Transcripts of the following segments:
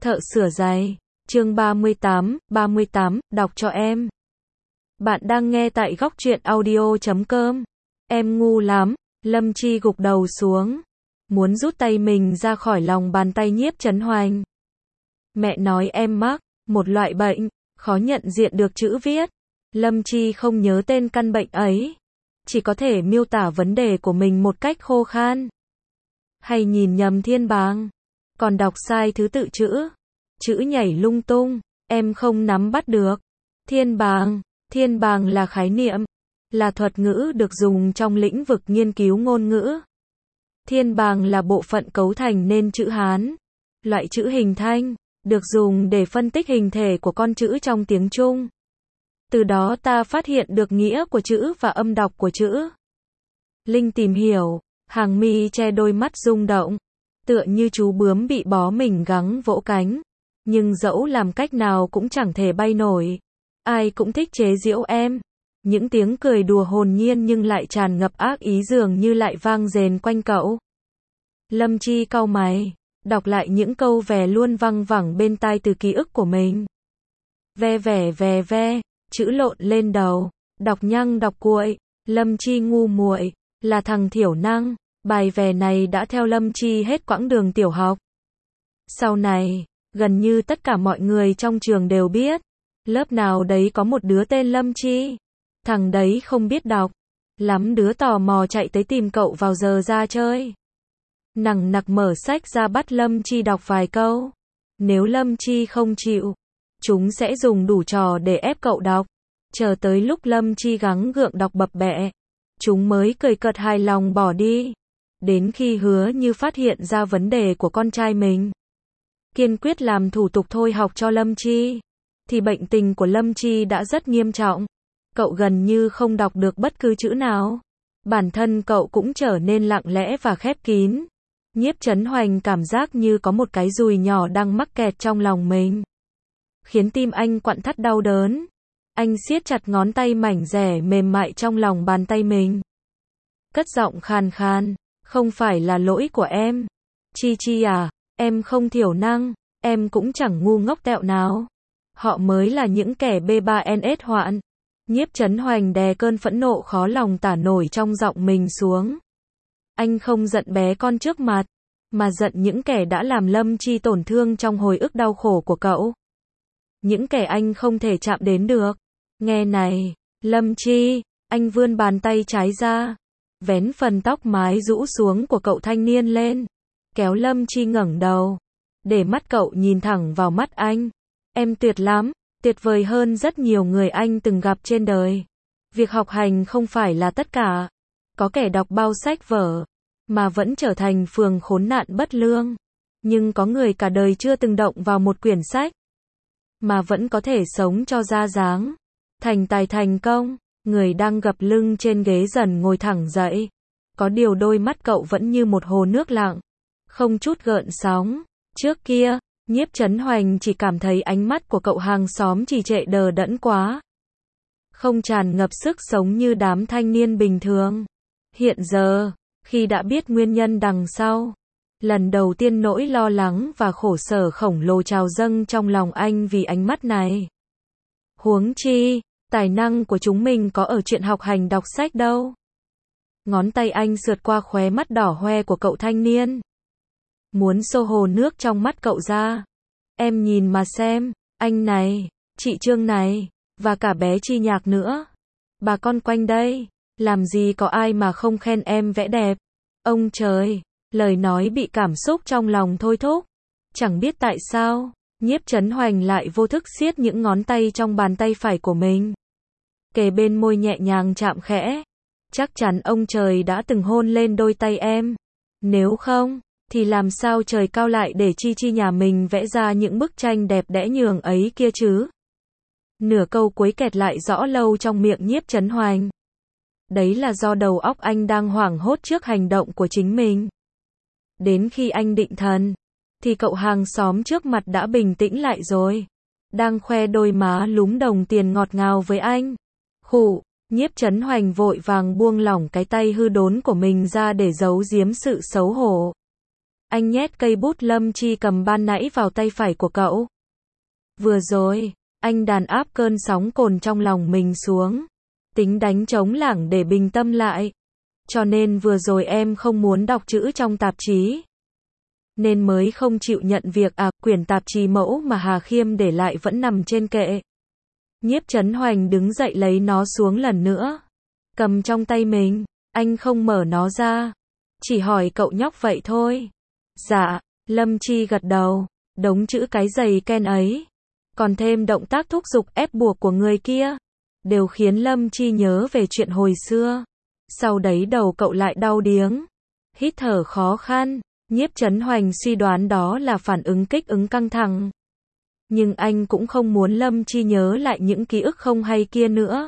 Thợ sửa giày, chương 38, đọc cho em. Bạn đang nghe tại góc truyện audio.com. Em ngu lắm, Lâm Chi gục đầu xuống, muốn rút tay mình ra khỏi lòng bàn tay Nhiếp Chấn Hoành. Mẹ nói em mắc một loại bệnh, khó nhận diện được chữ viết. Lâm Chi không nhớ tên căn bệnh ấy, chỉ có thể miêu tả vấn đề của mình một cách khô khan. Hay nhìn nhầm thiên bảng, còn đọc sai thứ tự chữ nhảy lung tung, em không nắm bắt được. Thiên bảng là khái niệm, là thuật ngữ được dùng trong lĩnh vực nghiên cứu ngôn ngữ. Thiên bảng là bộ phận cấu thành nên chữ Hán, loại chữ hình thanh, được dùng để phân tích hình thể của con chữ trong tiếng Trung. Từ đó ta phát hiện được nghĩa của chữ và âm đọc của chữ. Linh tìm hiểu, hàng mi che đôi mắt rung động, tựa như chú bướm bị bó mình gắng vỗ cánh, nhưng dẫu làm cách nào cũng chẳng thể bay nổi. Ai cũng thích chế giễu em. Những tiếng cười đùa hồn nhiên nhưng lại tràn ngập ác ý dường như lại vang rền quanh cậu. Lâm Chi cau mày, đọc lại những câu vè luôn văng vẳng bên tai từ ký ức của mình. Ve, chữ lộn lên đầu, đọc nhăng đọc cuội, Lâm Chi ngu muội, là thằng thiểu năng. Bài vè này đã theo Lâm Chi hết quãng đường tiểu học. Sau này, gần như tất cả mọi người trong trường đều biết, lớp nào đấy có một đứa tên Lâm Chi. Thằng đấy không biết đọc, lắm đứa tò mò chạy tới tìm cậu vào giờ ra chơi. Nằng nặc mở sách ra bắt Lâm Chi đọc vài câu. Nếu Lâm Chi không chịu, chúng sẽ dùng đủ trò để ép cậu đọc. Chờ tới lúc Lâm Chi gắng gượng đọc bập bẹ, chúng mới cười cợt hài lòng bỏ đi. Đến khi Hứa Như phát hiện ra vấn đề của con trai mình, kiên quyết làm thủ tục thôi học cho Lâm Chi, thì bệnh tình của Lâm Chi đã rất nghiêm trọng. Cậu gần như không đọc được bất cứ chữ nào. Bản thân cậu cũng trở nên lặng lẽ và khép kín. Nhiếp Chấn Hoành cảm giác như có một cái dùi nhỏ đang mắc kẹt trong lòng mình, khiến tim anh quặn thắt đau đớn. Anh siết chặt ngón tay mảnh dẻ mềm mại trong lòng bàn tay mình, cất giọng khàn khàn, không phải là lỗi của em. Chi à, em không thiểu năng, em cũng chẳng ngu ngốc tẹo nào. Họ mới là những kẻ B3NS hoạn. Nhiếp Chấn Hoành đè cơn phẫn nộ khó lòng tả nổi trong giọng mình xuống. Anh không giận bé con trước mặt, mà giận những kẻ đã làm Lâm Chi tổn thương trong hồi ức đau khổ của cậu. Những kẻ anh không thể chạm đến được. Nghe này, Lâm Chi, anh vươn bàn tay trái ra, vén phần tóc mái rũ xuống của cậu thanh niên lên, kéo Lâm Chi ngẩng đầu, để mắt cậu nhìn thẳng vào mắt anh. Em tuyệt lắm, tuyệt vời hơn rất nhiều người anh từng gặp trên đời. Việc học hành không phải là tất cả. Có kẻ đọc bao sách vở, mà vẫn trở thành phường khốn nạn bất lương. Nhưng có người cả đời chưa từng động vào một quyển sách, mà vẫn có thể sống cho ra dáng, thành tài thành công. Người đang gập lưng trên ghế dần ngồi thẳng dậy. Có điều đôi mắt cậu vẫn như một hồ nước lặng, không chút gợn sóng. Trước kia, Nhiếp Chấn Hoành chỉ cảm thấy ánh mắt của cậu hàng xóm trì trệ đờ đẫn quá, không tràn ngập sức sống như đám thanh niên bình thường. Hiện giờ, khi đã biết nguyên nhân đằng sau, lần đầu tiên nỗi lo lắng và khổ sở khổng lồ trào dâng trong lòng anh vì ánh mắt này. Huống chi, tài năng của chúng mình có ở chuyện học hành đọc sách đâu. Ngón tay anh sượt qua khóe mắt đỏ hoe của cậu thanh niên, muốn xô hồ nước trong mắt cậu ra. Em nhìn mà xem, anh này, chị Trương này, và cả bé Chi Nhạc nữa. Bà con quanh đây, làm gì có ai mà không khen em vẽ đẹp. Ông trời, lời nói bị cảm xúc trong lòng thôi thúc. Chẳng biết tại sao, Nhiếp Chấn Hoành lại vô thức siết những ngón tay trong bàn tay phải của mình, kề bên môi nhẹ nhàng chạm khẽ. Chắc chắn ông trời đã từng hôn lên đôi tay em. Nếu không, thì làm sao trời cao lại để Chi nhà mình vẽ ra những bức tranh đẹp đẽ nhường ấy kia chứ? Nửa câu cuối kẹt lại rõ lâu trong miệng Nhiếp Chấn Hoành. Đấy là do đầu óc anh đang hoảng hốt trước hành động của chính mình. Đến khi anh định thần, thì cậu hàng xóm trước mặt đã bình tĩnh lại rồi, đang khoe đôi má lúm đồng tiền ngọt ngào với anh. Khụ, Nhiếp Chấn Hoành vội vàng buông lỏng cái tay hư đốn của mình ra để giấu giếm sự xấu hổ. Anh nhét cây bút Lâm Chi cầm ban nãy vào tay phải của cậu. Vừa rồi, anh đàn áp cơn sóng cồn trong lòng mình xuống. Tính đánh trống lảng để bình tâm lại. Cho nên vừa rồi em không muốn đọc chữ trong tạp chí. Nên mới không chịu nhận việc quyển tạp chí mẫu mà Hà Khiêm để lại vẫn nằm trên kệ. Nhiếp Chấn Hoành đứng dậy lấy nó xuống lần nữa. Cầm trong tay mình, anh không mở nó ra. Chỉ hỏi cậu nhóc vậy thôi. Dạ, Lâm Chi gật đầu, đống chữ cái giày Ken ấy. Còn thêm động tác thúc giục ép buộc của người kia. Đều khiến Lâm Chi nhớ về chuyện hồi xưa. Sau đấy đầu cậu lại đau điếng. Hít thở khó khăn. Nhiếp Chấn Hoành suy đoán đó là phản ứng kích ứng căng thẳng. Nhưng anh cũng không muốn Lâm Chi nhớ lại những ký ức không hay kia nữa.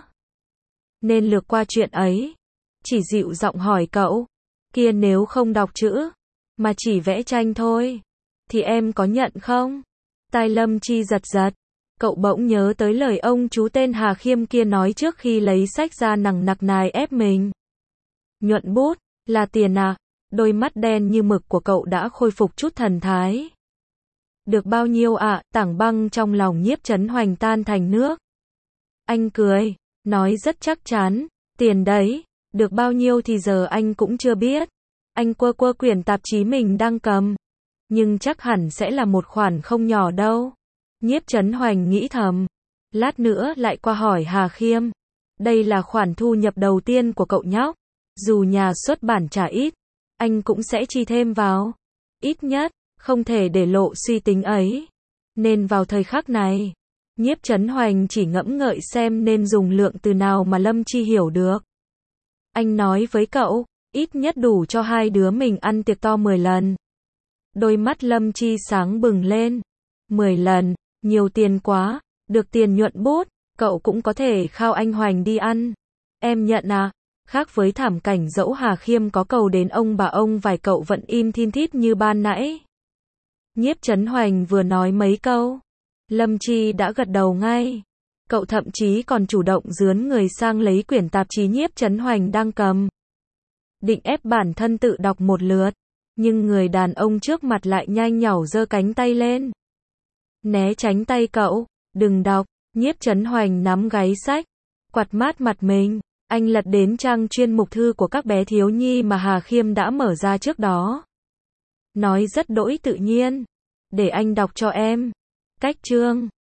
Nên lược qua chuyện ấy. Chỉ dịu giọng hỏi cậu. Kia nếu không đọc chữ, mà chỉ vẽ tranh thôi, thì em có nhận không? Tai Lâm Chi giật giật. Cậu bỗng nhớ tới lời ông chú tên Hà Khiêm kia nói trước khi lấy sách ra nằng nặc nài ép mình. Nhuận bút, là tiền à? Đôi mắt đen như mực của cậu đã khôi phục chút thần thái. Được bao nhiêu ạ? Tảng băng trong lòng Nhiếp Chấn Hoành tan thành nước. Anh cười, nói rất chắc chắn, tiền đấy, được bao nhiêu thì giờ anh cũng chưa biết. Anh quơ quơ quyển tạp chí mình đang cầm. Nhưng chắc hẳn sẽ là một khoản không nhỏ đâu. Nhiếp Chấn Hoành nghĩ thầm. Lát nữa lại qua hỏi Hà Khiêm. Đây là khoản thu nhập đầu tiên của cậu nhóc. Dù nhà xuất bản trả ít, anh cũng sẽ chi thêm vào. Ít nhất, không thể để lộ suy tính ấy. Nên vào thời khắc này, Nhiếp Chấn Hoành chỉ ngẫm ngợi xem nên dùng lượng từ nào mà Lâm Chi hiểu được. Anh nói với cậu, ít nhất đủ cho hai đứa mình ăn tiệc to 10 lần. Đôi mắt Lâm Chi sáng bừng lên. 10 lần, nhiều tiền quá, được tiền nhuận bút, cậu cũng có thể khao anh Hoành đi ăn. Em nhận à? Khác với thảm cảnh dẫu Hà Khiêm có cầu đến ông bà ông vài cậu vẫn im thin thít như ban nãy. Nhiếp Chấn Hoành vừa nói mấy câu, Lâm Chi đã gật đầu ngay. Cậu thậm chí còn chủ động dướn người sang lấy quyển tạp chí Nhiếp Chấn Hoành đang cầm. Định ép bản thân tự đọc một lượt, nhưng người đàn ông trước mặt lại nhanh nhảu giơ cánh tay lên. Né tránh tay cậu, đừng đọc. Nhiếp Chấn Hoành nắm gáy sách, quạt mát mặt mình. Anh lật đến trang chuyên mục thư của các bé thiếu nhi mà Hà Khiêm đã mở ra trước đó. Nói rất đỗi tự nhiên. Để anh đọc cho em. Cách chương.